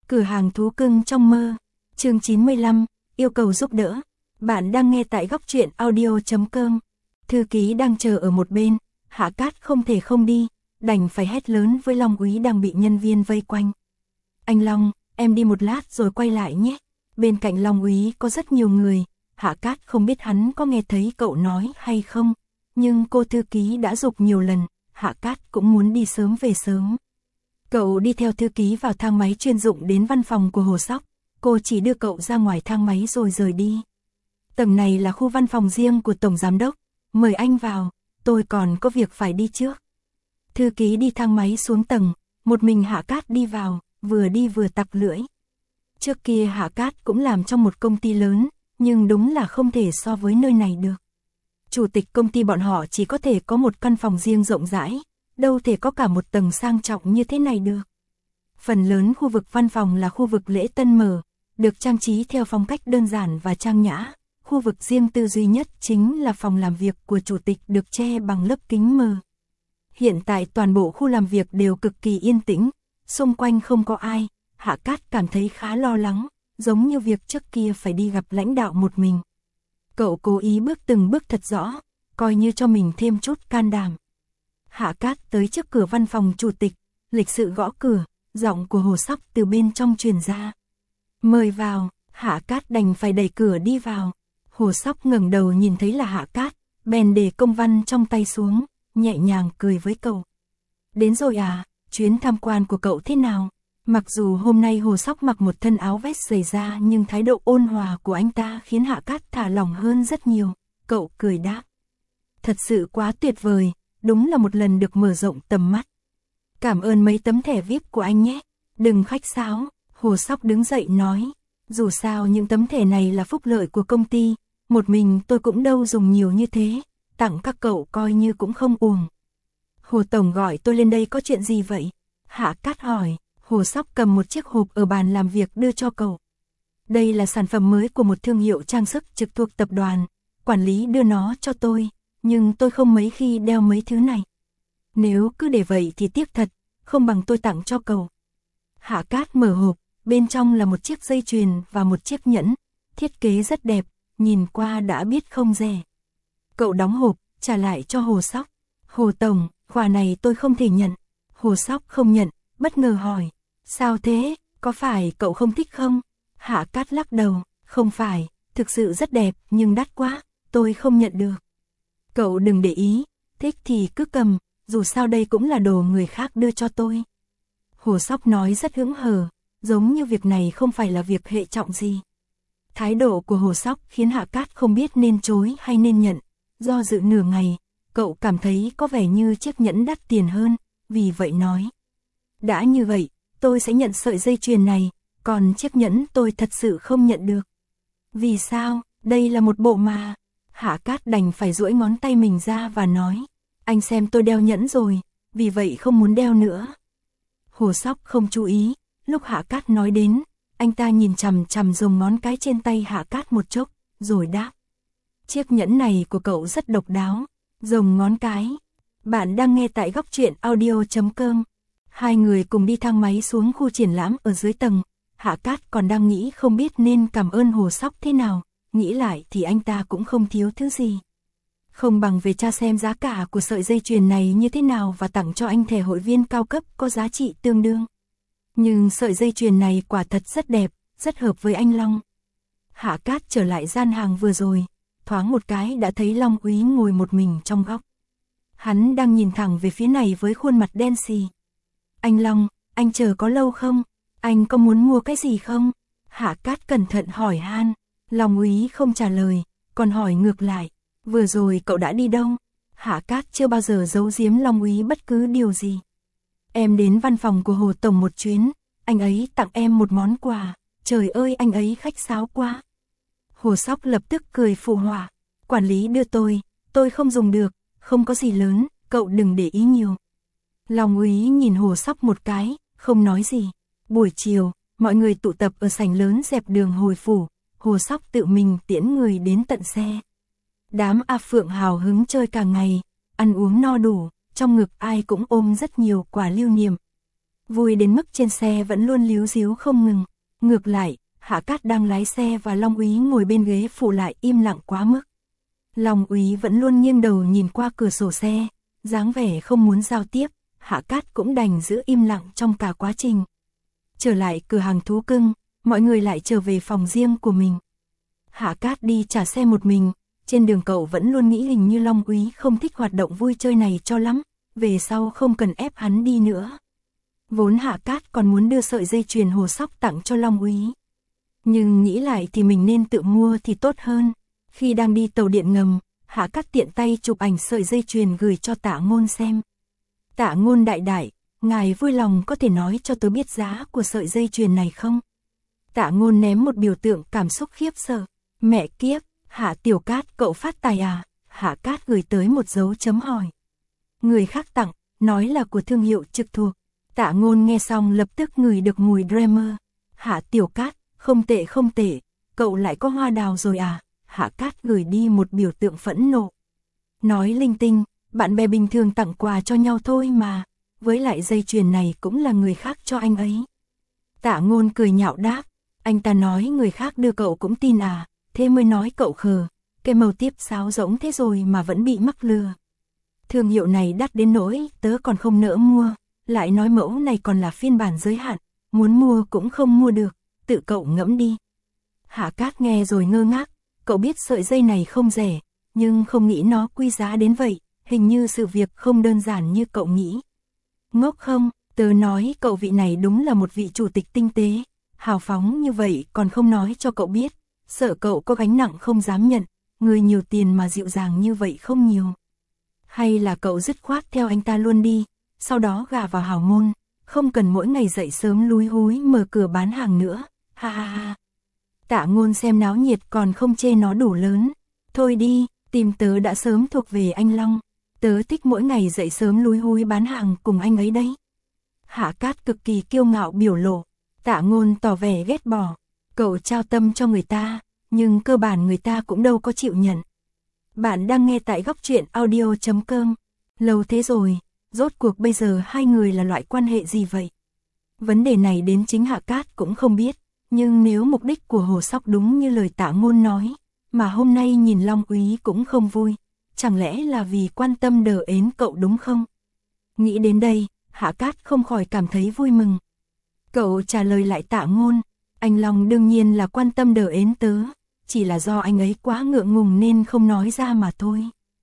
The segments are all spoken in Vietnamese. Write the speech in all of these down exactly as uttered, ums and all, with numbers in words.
Cửa hàng thú cưng trong mơ. Chương chín mươi lăm, yêu cầu giúp đỡ. Bạn đang nghe tại góc truyện audio chấm com. Thư ký đang chờ ở một bên, Hạ Cát không thể không đi, đành phải hét lớn với Long Úy đang bị nhân viên vây quanh. Anh Long, em đi một lát rồi quay lại nhé. Bên cạnh Long Úy có rất nhiều người, Hạ Cát không biết hắn có nghe thấy cậu nói hay không, nhưng cô thư ký đã giục nhiều lần, Hạ Cát cũng muốn đi sớm về sớm. Cậu đi theo thư ký vào thang máy chuyên dụng đến văn phòng của Hồ Sóc, cô chỉ đưa cậu ra ngoài thang máy rồi rời đi. Tầng này là khu văn phòng riêng của Tổng Giám Đốc, mời anh vào, tôi còn có việc phải đi trước. Thư ký đi thang máy xuống tầng, một mình Hạ Cát đi vào, vừa đi vừa tặc lưỡi. Trước kia Hạ Cát cũng làm trong một công ty lớn, nhưng đúng là không thể so với nơi này được. Chủ tịch công ty bọn họ chỉ có thể có một căn phòng riêng rộng rãi, đâu thể có cả một tầng sang trọng như thế này được. Phần lớn khu vực văn phòng là khu vực lễ tân mở, được trang trí theo phong cách đơn giản và trang nhã. Khu vực riêng tư duy nhất chính là phòng làm việc của chủ tịch được che bằng lớp kính mờ. Hiện tại toàn bộ khu làm việc đều cực kỳ yên tĩnh, xung quanh không có ai, Hạ Cát cảm thấy khá lo lắng, giống như việc trước kia phải đi gặp lãnh đạo một mình. Cậu cố ý bước từng bước thật rõ, coi như cho mình thêm chút can đảm. Hạ Cát tới trước cửa văn phòng chủ tịch, lịch sự gõ cửa, giọng của Hồ Sóc từ bên trong truyền ra. Mời vào, Hạ Cát đành phải đẩy cửa đi vào. Hồ Sóc ngẩng đầu nhìn thấy là Hạ Cát, bèn để công văn trong tay xuống, nhẹ nhàng cười với cậu. Đến rồi à, chuyến tham quan của cậu thế nào? Mặc dù hôm nay Hồ Sóc mặc một thân áo vest dày da nhưng thái độ ôn hòa của anh ta khiến Hạ Cát thả lỏng hơn rất nhiều, cậu cười đáp. Thật sự quá tuyệt vời, đúng là một lần được mở rộng tầm mắt. Cảm ơn mấy tấm thẻ vi ai pi của anh nhé, đừng khách sáo, Hồ Sóc đứng dậy nói. Dù sao những tấm thẻ này là phúc lợi của công ty, một mình tôi cũng đâu dùng nhiều như thế, tặng các cậu coi như cũng không uổng. Hồ Tổng gọi tôi lên đây có chuyện gì vậy? Hạ Cát hỏi. Hồ Sóc cầm một chiếc hộp ở bàn làm việc đưa cho cậu. Đây là sản phẩm mới của một thương hiệu trang sức trực thuộc tập đoàn, quản lý đưa nó cho tôi, nhưng tôi không mấy khi đeo mấy thứ này. Nếu cứ để vậy thì tiếc thật, không bằng tôi tặng cho cậu. Hạ Cát mở hộp, bên trong là một chiếc dây chuyền và một chiếc nhẫn, thiết kế rất đẹp, nhìn qua đã biết không rẻ. Cậu đóng hộp, trả lại cho Hồ Sóc. Hồ Tổng, quà này tôi không thể nhận. Hồ Sóc không nhận, bất ngờ hỏi. Sao thế, có phải cậu không thích không? Hạ Cát lắc đầu, không phải, thực sự rất đẹp nhưng đắt quá, tôi không nhận được. Cậu đừng để ý, thích thì cứ cầm, dù sao đây cũng là đồ người khác đưa cho tôi. Hồ Sóc nói rất hững hờ, giống như việc này không phải là việc hệ trọng gì. Thái độ của Hồ Sóc khiến Hạ Cát không biết nên chối hay nên nhận, do dự nửa ngày, cậu cảm thấy có vẻ như chiếc nhẫn đắt tiền hơn, vì vậy nói. Đã như vậy, tôi sẽ nhận sợi dây chuyền này, còn chiếc nhẫn tôi thật sự không nhận được. Vì sao, đây là một bộ mà. Hạ Cát đành phải duỗi ngón tay mình ra và nói, anh xem tôi đeo nhẫn rồi, vì vậy không muốn đeo nữa. Hồ Sóc không chú ý, lúc Hạ Cát nói đến, anh ta nhìn chằm chằm dùng ngón cái trên tay Hạ Cát một chốc, rồi đáp. Chiếc nhẫn này của cậu rất độc đáo, dùng ngón cái. Bạn đang nghe tại góc truyện audio chấm com. Hai người cùng đi thang máy xuống khu triển lãm ở dưới tầng, Hạ Cát còn đang nghĩ không biết nên cảm ơn Hồ Sóc thế nào, nghĩ lại thì anh ta cũng không thiếu thứ gì. Không bằng về tra xem giá cả của sợi dây chuyền này như thế nào và tặng cho anh thẻ hội viên cao cấp có giá trị tương đương. Nhưng sợi dây chuyền này quả thật rất đẹp, rất hợp với anh Long. Hạ Cát trở lại gian hàng vừa rồi, thoáng một cái đã thấy Long Úy ngồi một mình trong góc. Hắn đang nhìn thẳng về phía này với khuôn mặt đen xì. Anh Long, anh chờ có lâu không? Anh có muốn mua cái gì không? Hạ Cát cẩn thận hỏi han. Long Úy không trả lời, còn hỏi ngược lại. Vừa rồi cậu đã đi đâu? Hạ Cát chưa bao giờ giấu giếm Long Úy bất cứ điều gì. Em đến văn phòng của Hồ Tổng một chuyến, anh ấy tặng em một món quà. Trời ơi, anh ấy khách sáo quá. Hồ Sóc lập tức cười phụ họa. Quản lý đưa tôi, tôi không dùng được, không có gì lớn, cậu đừng để ý nhiều. Long Úy nhìn Hồ Sóc một cái, không nói gì. Buổi chiều, mọi người tụ tập ở sảnh lớn dẹp đường hồi phủ, Hồ Sóc tự mình tiễn người đến tận xe. Đám A Phượng hào hứng chơi cả ngày, ăn uống no đủ, trong ngực ai cũng ôm rất nhiều quà lưu niệm. Vui đến mức trên xe vẫn luôn líu ríu không ngừng. Ngược lại, Hạ Cát đang lái xe và Long Úy ngồi bên ghế phụ lại im lặng quá mức. Long Úy vẫn luôn nghiêng đầu nhìn qua cửa sổ xe, dáng vẻ không muốn giao tiếp, Hạ Cát cũng đành giữ im lặng trong cả quá trình. Trở lại cửa hàng thú cưng, mọi người lại trở về phòng riêng của mình. Hạ Cát đi trả xe một mình, trên đường cậu vẫn luôn nghĩ hình như Long Úy không thích hoạt động vui chơi này cho lắm, về sau không cần ép hắn đi nữa. Vốn Hạ Cát còn muốn đưa sợi dây chuyền hồ sóc tặng cho Long Úy. Nhưng nghĩ lại thì mình nên tự mua thì tốt hơn. Khi đang đi tàu điện ngầm, Hạ Cát tiện tay chụp ảnh sợi dây chuyền gửi cho Tạ Ngôn xem. Tạ Ngôn đại đại, ngài vui lòng có thể nói cho tớ biết giá của sợi dây chuyền này không? Tạ Ngôn ném một biểu tượng cảm xúc khiếp sợ. Mẹ kiếp, Hạ Tiểu Cát cậu phát tài à? Hạ Cát gửi tới một dấu chấm hỏi. Người khác tặng, nói là của thương hiệu trực thuộc. Tạ Ngôn nghe xong lập tức ngửi được mùi Dreamer. Hạ Tiểu Cát, không tệ không tệ, cậu lại có hoa đào rồi à? Hạ Cát gửi đi một biểu tượng phẫn nộ. Nói linh tinh, bạn bè bình thường tặng quà cho nhau thôi mà, với lại dây chuyền này cũng là người khác cho anh ấy. Tạ Ngôn cười nhạo đáp, anh ta nói người khác đưa cậu cũng tin à, thế mới nói cậu khờ, cái màu tiếp sáo rỗng thế rồi mà vẫn bị mắc lừa. Thương hiệu này đắt đến nỗi tớ còn không nỡ mua, lại nói mẫu này còn là phiên bản giới hạn, muốn mua cũng không mua được, tự cậu ngẫm đi. Hạ Cát nghe rồi ngơ ngác, cậu biết sợi dây này không rẻ, nhưng không nghĩ nó quý giá đến vậy, hình như sự việc không đơn giản như cậu nghĩ. Ngốc không, tớ nói cậu vị này đúng là một vị chủ tịch tinh tế, hào phóng như vậy còn không nói cho cậu biết, sợ cậu có gánh nặng không dám nhận, người nhiều tiền mà dịu dàng như vậy không nhiều. Hay là cậu dứt khoát theo anh ta luôn đi, sau đó gả vào hào môn, không cần mỗi ngày dậy sớm lúi húi mở cửa bán hàng nữa, ha ha ha. Tạ Ngôn xem náo nhiệt còn không chê nó đủ lớn. Thôi đi, tìm tớ đã sớm thuộc về anh Long. Tớ thích mỗi ngày dậy sớm lúi húi bán hàng cùng anh ấy đấy. Hạ Cát cực kỳ kiêu ngạo biểu lộ. Tạ Ngôn tỏ vẻ ghét bỏ. Cậu trao tâm cho người ta, nhưng cơ bản người ta cũng đâu có chịu nhận. Bạn đang nghe tại góc truyện audio chấm com. Lâu thế rồi, rốt cuộc bây giờ hai người là loại quan hệ gì vậy? Vấn đề này đến chính Hạ Cát cũng không biết. Nhưng nếu mục đích của Hồ Sóc đúng như lời Tạ Ngôn nói, mà hôm nay nhìn Long Úy cũng không vui, chẳng lẽ là vì quan tâm đờ ến cậu đúng không? Nghĩ đến đây, Hạ Cát không khỏi cảm thấy vui mừng. Cậu trả lời lại Tạ Ngôn, anh Long đương nhiên là quan tâm đờ ến tớ, chỉ là do anh ấy quá ngượng ngùng nên không nói ra mà thôi.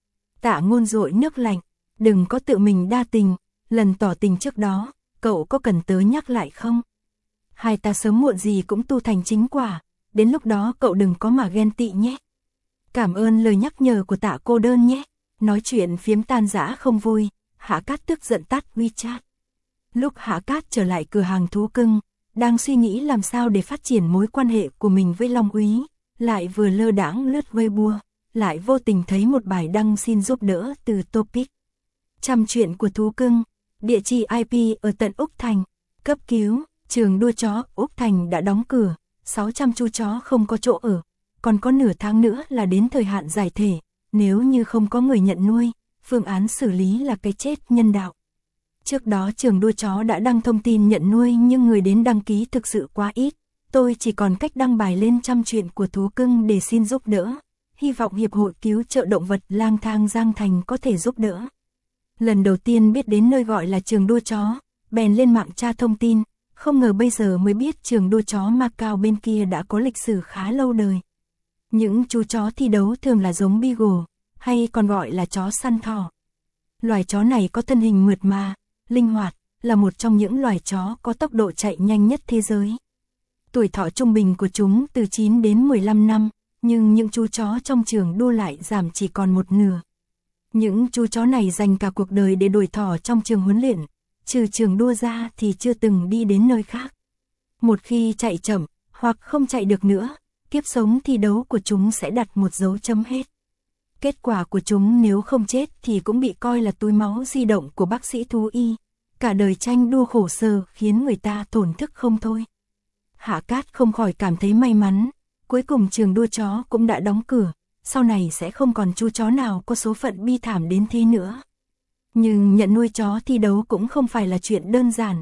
Tạ Ngôn dội nước lạnh, đừng có tự mình đa tình, lần tỏ tình trước đó, cậu có cần tớ nhắc lại không? Hai ta sớm muộn gì cũng tu thành chính quả, đến lúc đó cậu đừng có mà ghen tị nhé. Cảm ơn lời nhắc nhở của Tạ cô đơn nhé. Nói chuyện phiếm tan rã không vui, Hạ Cát tức giận tắt WeChat. Lúc Hạ Cát trở lại cửa hàng thú cưng, đang suy nghĩ làm sao để phát triển mối quan hệ của mình với Long Úy, lại vừa lơ đãng lướt Weibo, lại vô tình thấy một bài đăng xin giúp đỡ từ Topic. Trăm chuyện của thú cưng, địa chỉ i pê ở tận Úc Thành, cấp cứu. Trường đua chó Úc Thành đã đóng cửa, sáu trăm chú chó không có chỗ ở, còn có nửa tháng nữa là đến thời hạn giải thể, nếu như không có người nhận nuôi, phương án xử lý là cái chết nhân đạo. Trước đó trường đua chó đã đăng thông tin nhận nuôi nhưng người đến đăng ký thực sự quá ít, tôi chỉ còn cách đăng bài lên trăm chuyện của thú cưng để xin giúp đỡ, hy vọng Hiệp hội cứu trợ động vật lang thang Giang Thành có thể giúp đỡ. Lần đầu tiên biết đến nơi gọi là trường đua chó, bèn lên mạng tra thông tin. Không ngờ bây giờ mới biết trường đua chó Macau bên kia đã có lịch sử khá lâu đời. Những chú chó thi đấu thường là giống Beagle, hay còn gọi là chó săn thỏ. Loài chó này có thân hình mượt mà, linh hoạt, là một trong những loài chó có tốc độ chạy nhanh nhất thế giới. Tuổi thọ trung bình của chúng từ chín đến mười lăm năm, nhưng những chú chó trong trường đua lại giảm chỉ còn một nửa. Những chú chó này dành cả cuộc đời để đuổi thỏ trong trường huấn luyện. Trừ trường đua ra thì chưa từng đi đến nơi khác. Một khi chạy chậm, hoặc không chạy được nữa, kiếp sống thi đấu của chúng sẽ đặt một dấu chấm hết. Kết quả của chúng nếu không chết thì cũng bị coi là túi máu di động của bác sĩ thú y. Cả đời tranh đua khổ sở khiến người ta thổn thức không thôi. Hạ Cát không khỏi cảm thấy may mắn, cuối cùng trường đua chó cũng đã đóng cửa, sau này sẽ không còn chú chó nào có số phận bi thảm đến thế nữa. Nhưng nhận nuôi chó thi đấu cũng không phải là chuyện đơn giản.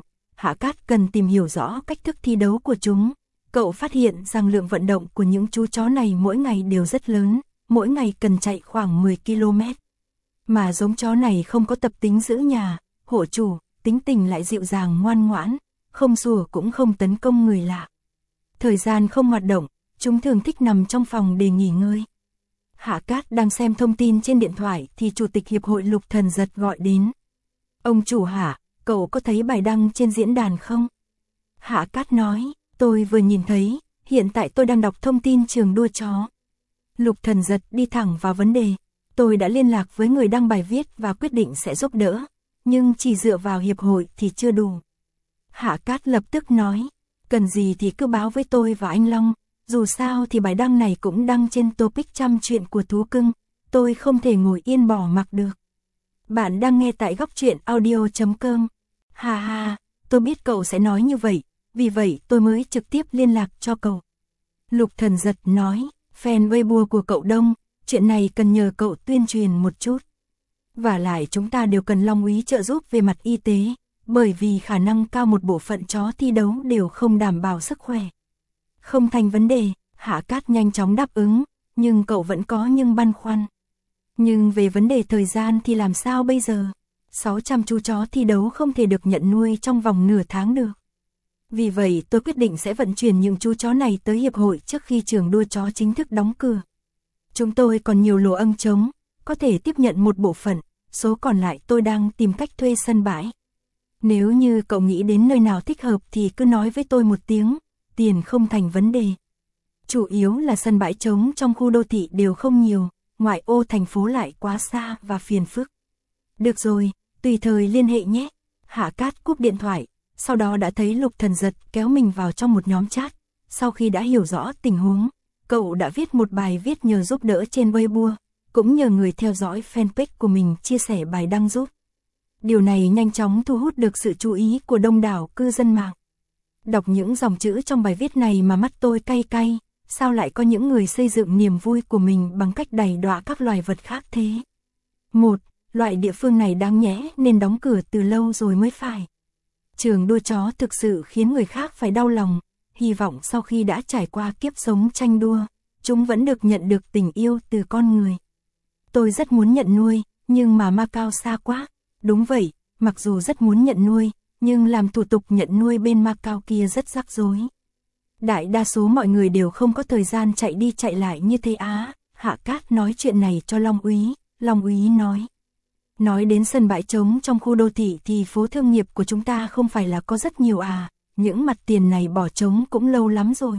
Hạ Cát cần tìm hiểu rõ cách thức thi đấu của chúng. Cậu phát hiện rằng lượng vận động của những chú chó này mỗi ngày đều rất lớn, mỗi ngày cần chạy khoảng mười ki lô mét. Mà giống chó này không có tập tính giữ nhà, hộ chủ, tính tình lại dịu dàng ngoan ngoãn, không sủa cũng không tấn công người lạ. Thời gian không hoạt động, chúng thường thích nằm trong phòng để nghỉ ngơi. Hạ Cát đang xem thông tin trên điện thoại thì Chủ tịch Hiệp hội Lục Thần Giật gọi đến. Ông chủ Hạ, cậu có thấy bài đăng trên diễn đàn không? Hạ Cát nói, tôi vừa nhìn thấy, hiện tại tôi đang đọc thông tin trường đua chó. Lục Thần Giật đi thẳng vào vấn đề. Tôi đã liên lạc với người đăng bài viết và quyết định sẽ giúp đỡ, nhưng chỉ dựa vào hiệp hội thì chưa đủ. Hạ Cát lập tức nói, cần gì thì cứ báo với tôi và anh Long, dù sao thì bài đăng này cũng đăng trên topic trăm chuyện của thú cưng, tôi không thể ngồi yên bỏ mặc được. Bạn đang nghe tại góc truyện audio chấm com. Ha ha, tôi biết cậu sẽ nói như vậy, vì vậy tôi mới trực tiếp liên lạc cho cậu. Lục Thần Giật nói, fan Weibo của cậu đông, chuyện này cần nhờ cậu tuyên truyền một chút. Và lại chúng ta đều cần Long úy trợ giúp về mặt y tế, bởi vì khả năng cao một bộ phận chó thi đấu đều không đảm bảo sức khỏe. Không thành vấn đề, Hạ Cát nhanh chóng đáp ứng, nhưng cậu vẫn có nhưng băn khoăn. Nhưng về vấn đề thời gian thì làm sao bây giờ? sáu trăm chú chó thi đấu không thể được nhận nuôi trong vòng nửa tháng được. Vì vậy tôi quyết định sẽ vận chuyển những chú chó này tới hiệp hội trước khi trường đua chó chính thức đóng cửa. Chúng tôi còn nhiều lỗ âng trống, có thể tiếp nhận một bộ phận, số còn lại tôi đang tìm cách thuê sân bãi. Nếu như cậu nghĩ đến nơi nào thích hợp thì cứ nói với tôi một tiếng, tiền không thành vấn đề. Chủ yếu là sân bãi trống trong khu đô thị đều không nhiều, ngoại ô thành phố lại quá xa và phiền phức. Được rồi, tùy thời liên hệ nhé. Hạ Cát cúp điện thoại, sau đó đã thấy Lục Thần Giật kéo mình vào trong một nhóm chat. Sau khi đã hiểu rõ tình huống, cậu đã viết một bài viết nhờ giúp đỡ trên Weibo, cũng nhờ người theo dõi fanpage của mình chia sẻ bài đăng giúp. Điều này nhanh chóng thu hút được sự chú ý của đông đảo cư dân mạng. Đọc những dòng chữ trong bài viết này mà mắt tôi cay cay, sao lại có những người xây dựng niềm vui của mình bằng cách đày đọa các loài vật khác thế? Một, loại địa phương này đáng nhẽ nên đóng cửa từ lâu rồi mới phải. Trường đua chó thực sự khiến người khác phải đau lòng, hy vọng sau khi đã trải qua kiếp sống tranh đua, chúng vẫn được nhận được tình yêu từ con người. Tôi rất muốn nhận nuôi, nhưng mà Macau xa quá. Đúng vậy, mặc dù rất muốn nhận nuôi, nhưng làm thủ tục nhận nuôi bên Macau kia rất rắc rối. Đại đa số mọi người đều không có thời gian chạy đi chạy lại như thế á. Hạ Cát nói chuyện này cho Long úy, Long úy nói. Nói đến sân bãi trống trong khu đô thị thì phố thương nghiệp của chúng ta không phải là có rất nhiều à, những mặt tiền này bỏ trống cũng lâu lắm rồi.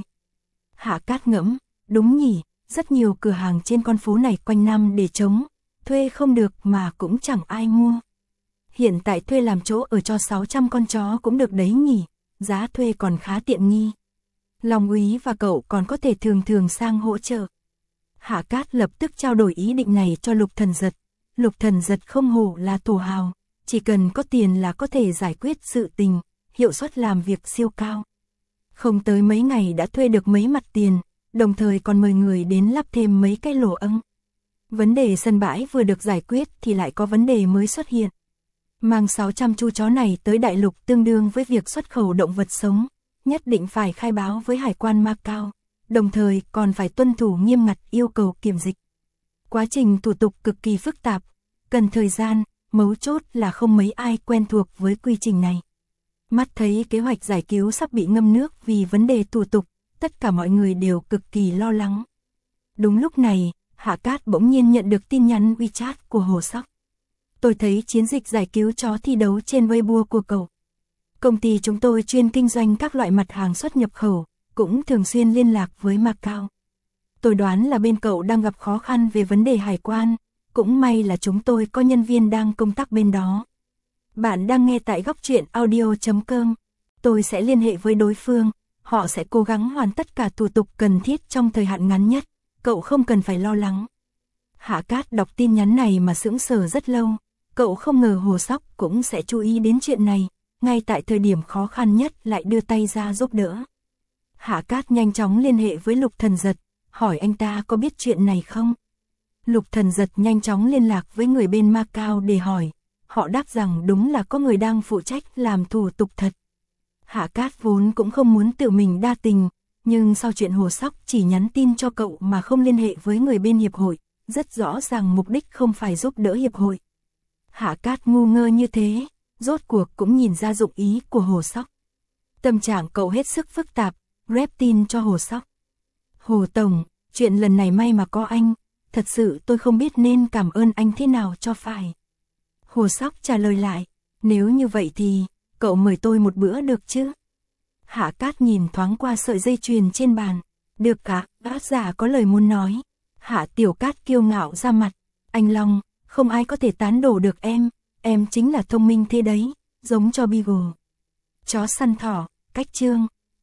Hạ Cát ngẫm, đúng nhỉ, rất nhiều cửa hàng trên con phố này quanh năm để trống, thuê không được mà cũng chẳng ai mua. Hiện tại thuê làm chỗ ở cho sáu trăm con chó cũng được đấy nhỉ, giá thuê còn khá tiện nghi. Long úy và cậu còn có thể thường thường sang hỗ trợ. Hạ Cát lập tức trao đổi ý định này cho Lục Thần Giật. Lục Thần Giật không hổ là thổ hào, chỉ cần có tiền là có thể giải quyết sự tình, hiệu suất làm việc siêu cao. Không tới mấy ngày đã thuê được mấy mặt tiền, đồng thời còn mời người đến lắp thêm mấy cái lỗ âng. Vấn đề sân bãi vừa được giải quyết thì lại có vấn đề mới xuất hiện. Mang sáu trăm chú chó này tới đại lục tương đương với việc xuất khẩu động vật sống, nhất định phải khai báo với hải quan Macau, đồng thời còn phải tuân thủ nghiêm ngặt yêu cầu kiểm dịch. Quá trình thủ tục cực kỳ phức tạp, cần thời gian, mấu chốt là không mấy ai quen thuộc với quy trình này. Mắt thấy kế hoạch giải cứu sắp bị ngâm nước vì vấn đề thủ tục, tất cả mọi người đều cực kỳ lo lắng. Đúng lúc này, Hạ Cát bỗng nhiên nhận được tin nhắn WeChat của Hồ Sóc. Tôi thấy chiến dịch giải cứu chó thi đấu trên Weibo của cậu. Công ty chúng tôi chuyên kinh doanh các loại mặt hàng xuất nhập khẩu, cũng thường xuyên liên lạc với Macau. Tôi đoán là bên cậu đang gặp khó khăn về vấn đề hải quan, cũng may là chúng tôi có nhân viên đang công tác bên đó. Bạn đang nghe tại góc truyện audio chấm com. Tôi sẽ liên hệ với đối phương, họ sẽ cố gắng hoàn tất cả thủ tục cần thiết trong thời hạn ngắn nhất, cậu không cần phải lo lắng. Hạ Cát đọc tin nhắn này mà sững sờ rất lâu, cậu không ngờ Hồ Sóc cũng sẽ chú ý đến chuyện này, ngay tại thời điểm khó khăn nhất lại đưa tay ra giúp đỡ. Hạ Cát nhanh chóng liên hệ với Lục Thần Giật, hỏi anh ta có biết chuyện này không? Lục Thần Giật nhanh chóng liên lạc với người bên Macau để hỏi, họ đáp rằng đúng là có người đang phụ trách làm thủ tục thật. Hạ Cát vốn cũng không muốn tự mình đa tình, nhưng sau chuyện Hồ Sóc chỉ nhắn tin cho cậu mà không liên hệ với người bên hiệp hội, rất rõ ràng mục đích không phải giúp đỡ hiệp hội. Hạ Cát ngu ngơ như thế, rốt cuộc cũng nhìn ra dụng ý của Hồ Sóc. Tâm trạng cậu hết sức phức tạp, rep tin cho Hồ Sóc. Hồ Tổng, chuyện lần này may mà có anh, thật sự tôi không biết nên cảm ơn anh thế nào cho phải. Hồ Sóc trả lời lại, nếu như vậy thì, cậu mời tôi một bữa được chứ? Hạ Cát nhìn thoáng qua sợi dây chuyền trên bàn, được cả, bác giả có lời muốn nói. Hạ Tiểu Cát kiêu ngạo ra mặt, anh Long, không ai có thể tán đổ được em, em chính là thông minh thế đấy, giống cho Beagle. Chó săn thỏ, cách chương.